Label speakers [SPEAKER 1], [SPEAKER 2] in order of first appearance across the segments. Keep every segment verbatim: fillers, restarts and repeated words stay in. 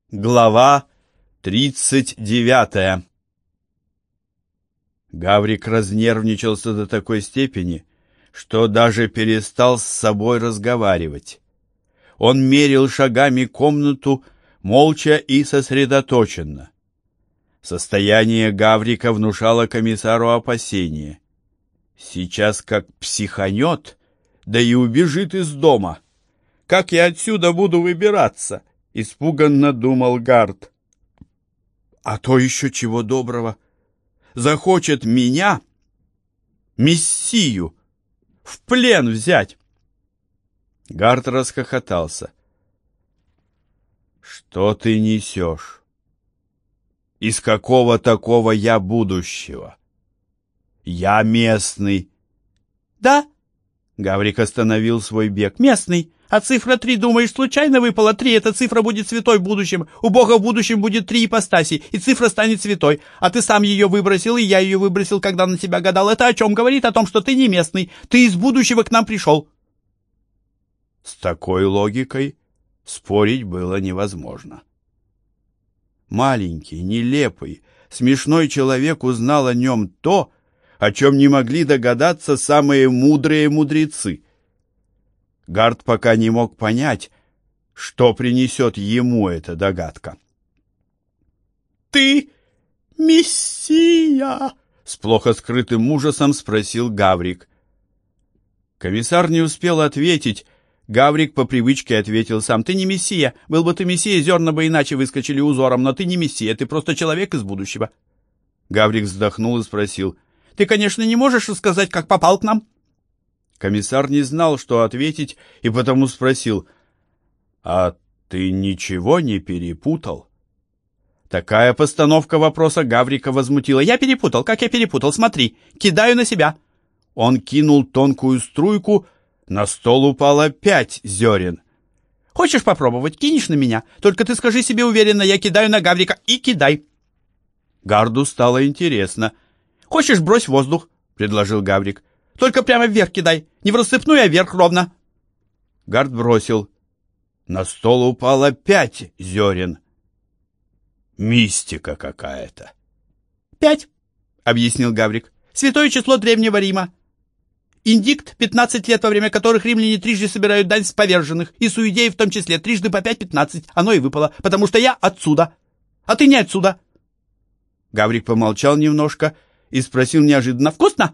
[SPEAKER 1] Глава тридцать девятая. Гаврик разнервничался до такой степени, что даже перестал с собой разговаривать. Он мерил шагами комнату, молча и сосредоточенно. Состояние Гаврика внушало комиссару опасение. Сейчас как психанет, да и убежит из дома. Как я отсюда буду выбираться? — испуганно думал Гард. А то еще чего доброго. Захочет меня, мессию, в плен взять. Гард расхохотался. Что ты несешь? Из какого такого я будущего? Я местный. Да? Гаврик остановил свой бег. Местный. А цифра три, думаешь, случайно выпала? Три — эта цифра будет святой в будущем. У Бога в будущем будет три ипостаси, и цифра станет святой. А ты сам ее выбросил, и я ее выбросил, когда на тебя гадал. Это о чем говорит? О том, что ты не местный. Ты из будущего к нам пришел. С такой логикой спорить было невозможно. Маленький, нелепый, смешной человек узнал о нем то, о чем не могли догадаться самые мудрые мудрецы. Гард пока не мог понять, что принесет ему эта догадка. «Ты мессия?» — с плохо скрытым ужасом спросил Гаврик. Комиссар не успел ответить. Гаврик по привычке ответил сам. «Ты не мессия. Был бы ты мессия, зерна бы иначе выскочили узором, но ты не мессия, ты просто человек из будущего». Гаврик вздохнул и спросил. «Ты, конечно, не можешь рассказать, как попал к нам?» Комиссар не знал, что ответить, и потому спросил, «А ты ничего не перепутал?» Такая постановка вопроса Гаврика возмутила. «Я перепутал. Как я перепутал? Смотри, кидаю на себя». Он кинул тонкую струйку, на стол упало пять зерен. «Хочешь попробовать? Кинешь на меня? Только ты скажи себе уверенно, я кидаю на Гаврика, и кидай». Гарду стало интересно. «Хочешь, брось в воздух?» — предложил Гаврик. «Только прямо вверх кидай, не в рассыпную, а вверх ровно». Гард бросил. На стол упало пять зерен. Мистика какая-то. «Пять», — объяснил Гаврик. «Святое число Древнего Рима. Индикт, пятнадцать лет, во время которых римляне трижды собирают дань с поверженных, и с иудеев в том числе, трижды по пять — пятнадцать. Оно и выпало, потому что я отсюда, а ты не отсюда». Гаврик помолчал немножко и спросил неожиданно: «Вкусно?»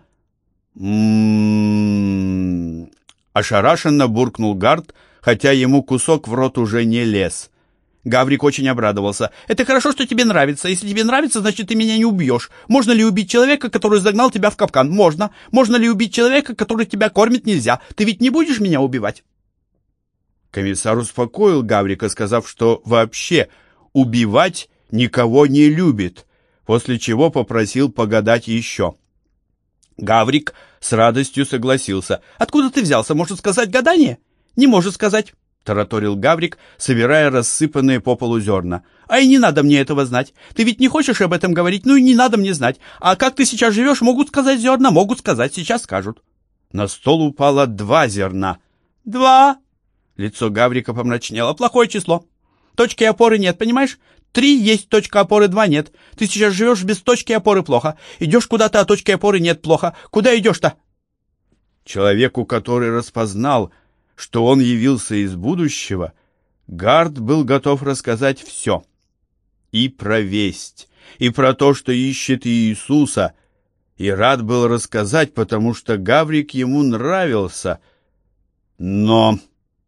[SPEAKER 1] «М-м-м...» Ошарашенно буркнул Гард, хотя ему кусок в рот уже не лез. Гаврик очень обрадовался. «Это хорошо, что тебе нравится. Если тебе нравится, значит, ты меня не убьешь. Можно ли убить человека, который загнал тебя в капкан? Можно. Можно ли убить человека, который тебя кормит? Нельзя. Ты ведь не будешь меня убивать?» Комиссар успокоил Гаврика, сказав, что вообще убивать никого не любит, после чего попросил погадать еще. Гаврик с радостью согласился. «Откуда ты взялся? Может сказать, гадание?» «Не может сказать», — тараторил Гаврик, собирая рассыпанные по полу зерна. «А и не надо мне этого знать. Ты ведь не хочешь об этом говорить, ну и не надо мне знать. А как ты сейчас живешь, могут сказать зерна, могут сказать, сейчас скажут». На стол упало два зерна. «Два!» — лицо Гаврика помрачнело. «Плохое число. Точки опоры нет, понимаешь? Три есть точка опоры, два нет. Ты сейчас живешь без точки опоры, плохо. Идешь куда-то, а точки опоры нет, плохо. Куда идешь-то?» Человеку, который распознал, что он явился из будущего, Гард был готов рассказать все. И про весть, и про то, что ищет Иисуса, и рад был рассказать, потому что Гаврик ему нравился. Но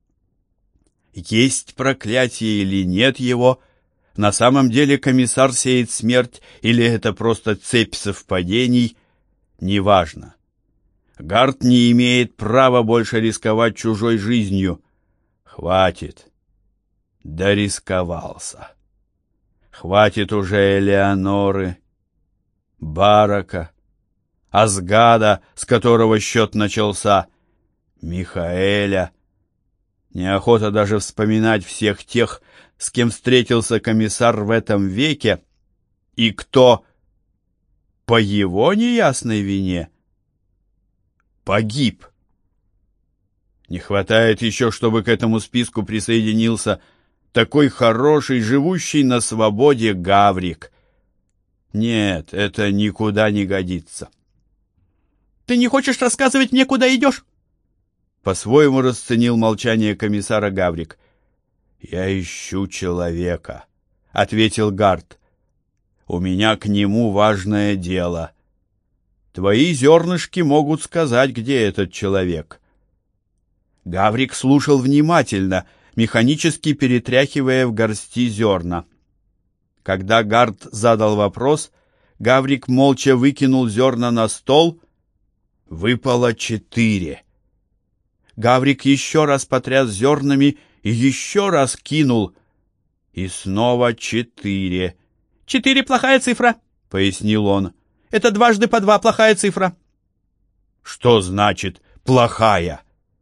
[SPEAKER 1] есть проклятие или нет его, на самом деле комиссар сеет смерть, или это просто цепь совпадений, неважно. Гард не имеет права больше рисковать чужой жизнью. Хватит. Дорисковался. Хватит уже Элеоноры, Барака, Азгада, с которого счет начался, Михаэля. Неохота даже вспоминать всех тех, с кем встретился комиссар в этом веке, и кто по его неясной вине погиб. Не хватает еще, чтобы к этому списку присоединился такой хороший, живущий на свободе Гаврик. Нет, это никуда не годится.
[SPEAKER 2] Ты не хочешь рассказывать мне, куда идешь?
[SPEAKER 1] По-своему расценил молчание комиссара Гаврик. Я ищу человека, ответил Гард. У меня к нему важное дело. Твои зернышки могут сказать, где этот человек. Гаврик слушал внимательно, механически перетряхивая в горсти зерна. Когда Гард задал вопрос, Гаврик молча выкинул зерна на стол. Выпало четыре. Гаврик еще раз потряс зернами и еще раз кинул. И снова четыре.
[SPEAKER 2] «Четыре — плохая цифра», — пояснил он. «Это дважды по два плохая цифра».
[SPEAKER 1] «Что значит плохая?»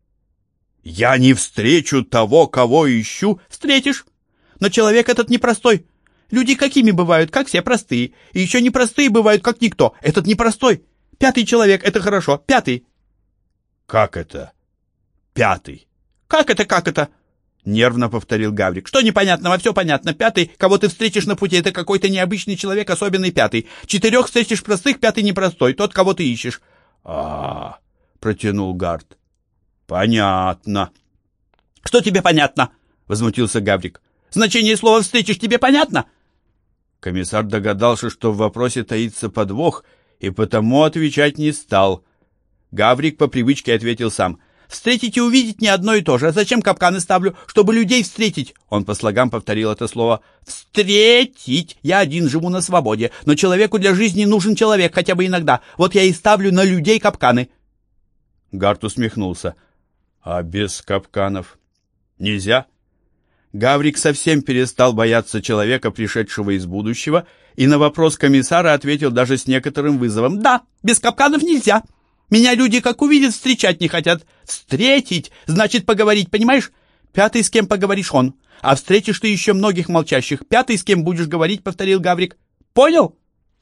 [SPEAKER 1] «Я не встречу того, кого ищу».
[SPEAKER 2] «Встретишь. Но человек этот непростой. Люди какими бывают, как все простые. И еще непростые бывают, как никто. Этот непростой. Пятый человек — это хорошо. Пятый».
[SPEAKER 1] «Как это? Пятый?»
[SPEAKER 2] «Как это, как это?» Нервно повторил Гаврик. «Что непонятного? Все понятно. Пятый, кого ты встретишь на пути, это какой-то необычный человек, особенный пятый. Четырех встретишь простых, пятый непростой, тот, кого ты ищешь».
[SPEAKER 1] А-а-а, протянул Гард. «Понятно».
[SPEAKER 2] «Что тебе понятно?» — возмутился Гаврик. «Значение слова «встретишь» тебе понятно?»
[SPEAKER 1] Комиссар догадался, что в вопросе таится подвох, и потому отвечать не стал. Гаврик по привычке ответил сам. «Встретить и увидеть не одно и то же. А зачем капканы ставлю? Чтобы людей встретить». Он по слогам повторил это слово. «Встретить. Я один живу на свободе, но человеку для жизни нужен человек хотя бы иногда. Вот я и ставлю на людей капканы». Гард усмехнулся. «А без капканов нельзя?» Гаврик совсем перестал бояться человека, пришедшего из будущего, и на вопрос комиссара ответил даже с некоторым вызовом. «Да, без капканов нельзя. Меня люди, как увидят, встречать не хотят. Встретить значит поговорить, понимаешь? Пятый, с кем поговоришь, он. А встретишь ты еще многих молчащих. Пятый, с кем будешь говорить, — повторил Гаврик. Понял?»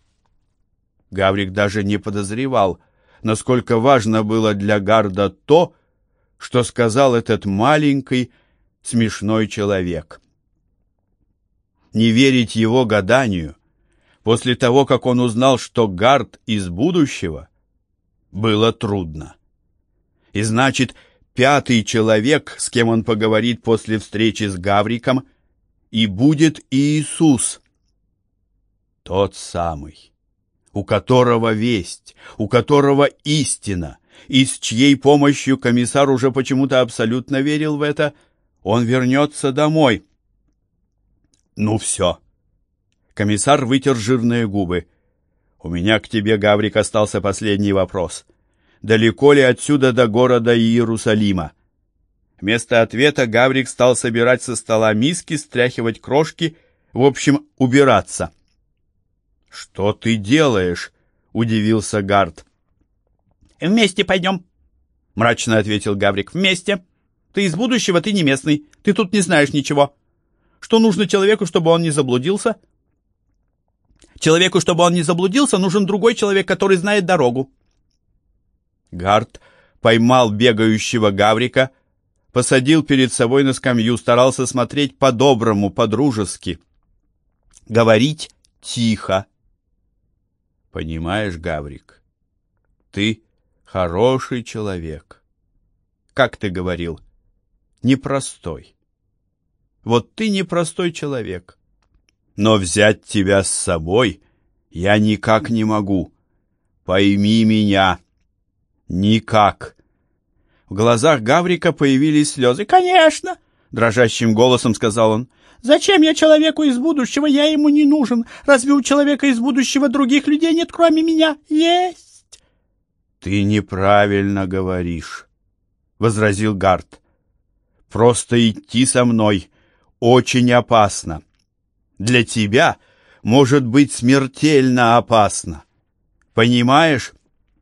[SPEAKER 1] Гаврик даже не подозревал, насколько важно было для Гарда то, что сказал этот маленький, смешной человек. Не верить его гаданию, после того, как он узнал, что Гард из будущего, было трудно. И значит, пятый человек, с кем он поговорит после встречи с Гавриком, и будет Иисус. Тот самый, у которого весть, у которого истина, и с чьей помощью комиссар уже почему-то абсолютно верил в это, он вернется домой. Ну все. Комиссар вытер жирные губы. У меня к тебе, Гаврик, остался последний вопрос. Далеко ли отсюда до города Иерусалима? Вместо ответа Гаврик стал собирать со стола миски, стряхивать крошки, в общем, убираться. «Что ты делаешь?» — удивился Гард. «Вместе пойдем», — мрачно ответил Гаврик. «Вместе. Ты из будущего, ты не местный. Ты тут не знаешь ничего. Что нужно человеку, чтобы он не заблудился?» «Человеку, чтобы он не заблудился, нужен другой человек, который знает дорогу». Гард поймал бегающего Гаврика, посадил перед собой на скамью, старался смотреть по-доброму, по-дружески. Говорить тихо. «Понимаешь, Гаврик, ты хороший человек. Как ты говорил, непростой. Вот ты непростой человек. Но взять тебя с собой я никак не могу. Пойми меня. Никак». В глазах Гаврика появились слезы. «Конечно!» — дрожащим голосом сказал он. «Зачем я человеку из будущего? Я ему не нужен. Разве у человека из будущего других людей нет, кроме меня? Есть!» «Ты неправильно говоришь», — возразил Гард. «Просто идти со мной очень опасно. Для тебя может быть смертельно опасно. Понимаешь?»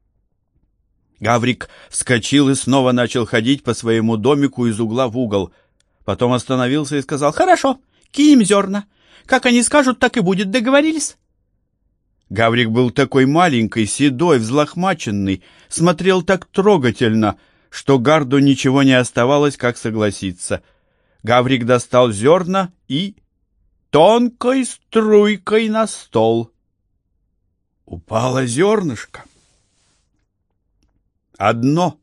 [SPEAKER 1] Гаврик вскочил и снова начал ходить по своему домику из угла в угол. Потом остановился и сказал: «Хорошо, кинем зерна. Как они скажут, так и будет. Договорились?» Гаврик был такой маленький, седой, взлохмаченный, смотрел так трогательно, что Гарду ничего не оставалось, как согласиться. Гаврик достал зерна и тонкой струйкой на стол. Упало зернышко. Одно.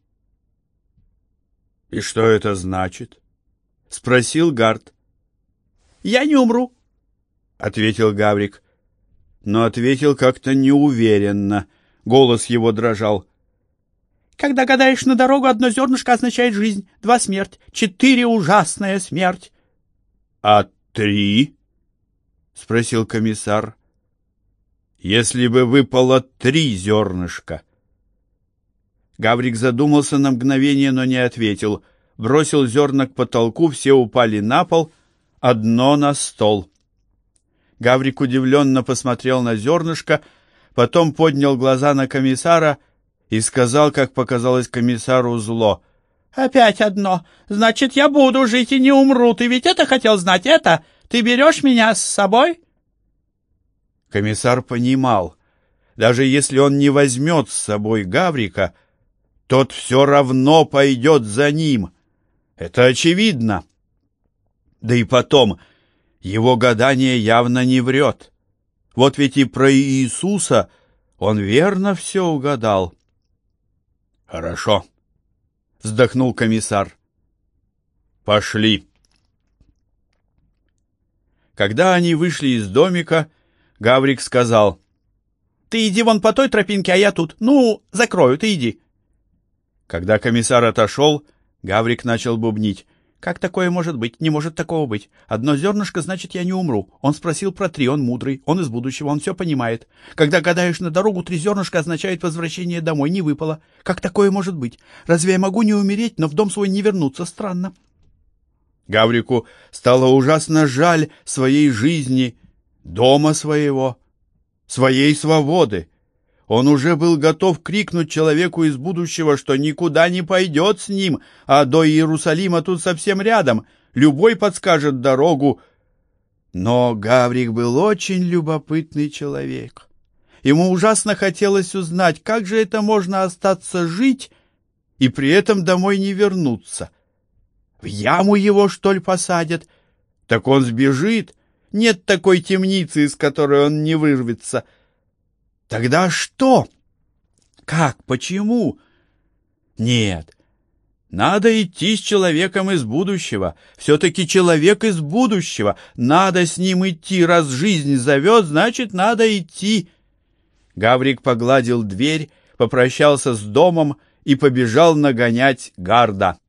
[SPEAKER 1] «И что это значит?» — спросил Гард. «Я не умру», — ответил Гаврик. Но ответил как-то неуверенно. Голос его дрожал. «Когда гадаешь на дорогу, одно зернышко означает жизнь, два — смерть, четыре — ужасная смерть». «А три?» — спросил комиссар. «Если бы выпало три зернышка». Гаврик задумался на мгновение, но не ответил. Бросил зерна к потолку, все упали на пол, одно на стол. Гаврик удивленно посмотрел на зернышко, потом поднял глаза на комиссара и сказал, как показалось комиссару, зло: «Опять одно. Значит, я буду жить и не умру. Ты ведь это хотел знать, это? Ты берешь меня с собой?» Комиссар понимал, даже если он не возьмет с собой Гаврика, тот все равно пойдет за ним. Это очевидно. Да и потом, его гадание явно не врет. Вот ведь и про Иисуса он верно все угадал. «Хорошо», — вздохнул комиссар. «Пошли». Когда они вышли из домика, Гаврик сказал: «Ты иди вон по той тропинке, а я тут. Ну, закрою, ты иди». Когда комиссар отошел, Гаврик начал бубнить: «Как такое может быть? Не может такого быть. Одно зернышко, значит, я не умру. Он спросил про три, он мудрый, он из будущего, он все понимает. Когда гадаешь на дорогу, три зернышка означает возвращение домой, не выпало. Как такое может быть? Разве я могу не умереть, но в дом свой не вернуться? Странно». Гаврику стало ужасно жаль своей жизни, дома своего, своей свободы. Он уже был готов крикнуть человеку из будущего, что никуда не пойдет с ним, а до Иерусалима тут совсем рядом, любой подскажет дорогу. Но Гаврик был очень любопытный человек. Ему ужасно хотелось узнать, как же это можно остаться жить и при этом домой не вернуться. В яму его, что ли, посадят? Так он сбежит. Нет такой темницы, из которой он не вырвется. Тогда что? Как? Почему? Нет, надо идти с человеком из будущего. Все-таки человек из будущего. Надо с ним идти. Раз жизнь зовет, значит, надо идти. Гаврик погладил дверь, попрощался с домом и побежал нагонять Гарда.